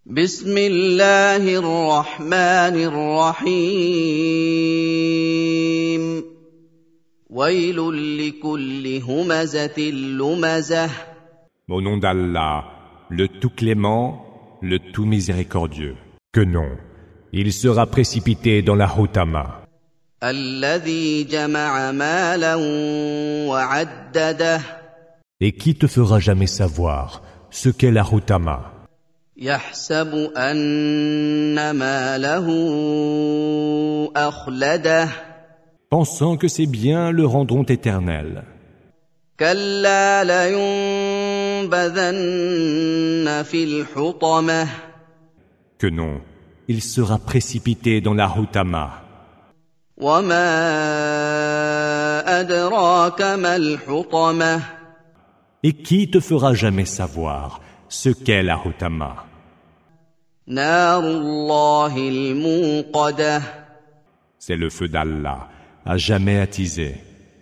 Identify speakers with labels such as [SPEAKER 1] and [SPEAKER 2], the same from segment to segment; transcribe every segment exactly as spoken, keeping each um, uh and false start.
[SPEAKER 1] بسم الله الرحمن الرحيم ويل لكل همزة لمزة
[SPEAKER 2] Au nom d'Allah, le tout clément, le tout miséricordieux. Que non, il sera précipité dans la Hutama.
[SPEAKER 1] الذي جمع مالا وعدده
[SPEAKER 2] Et qui te fera jamais savoir ce qu'est la Hutama?
[SPEAKER 1] يحسب أن ماله أخلده
[SPEAKER 2] Pensant que ces biens le rendront éternel.
[SPEAKER 1] كلا لينبذن في الحطمة
[SPEAKER 2] Que non, il sera précipité dans la Hutama.
[SPEAKER 1] وما أدراك ما الحطمة
[SPEAKER 2] Et qui te fera jamais savoir ce qu'est la Hutama?
[SPEAKER 1] نار الله الموقدة
[SPEAKER 2] C'est le feu d'Allah, à jamais attisé,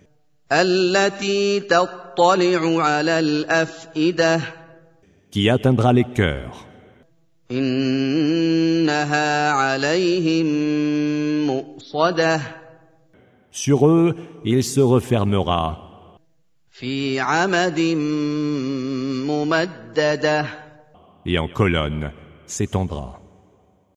[SPEAKER 1] التي تطلع على الأفئدة
[SPEAKER 2] qui atteindra les cœurs.
[SPEAKER 1] إنها عليهم مؤصدة
[SPEAKER 2] Sur eux, il se refermera
[SPEAKER 1] في عمد ممددة
[SPEAKER 2] et en colonne s'étendra.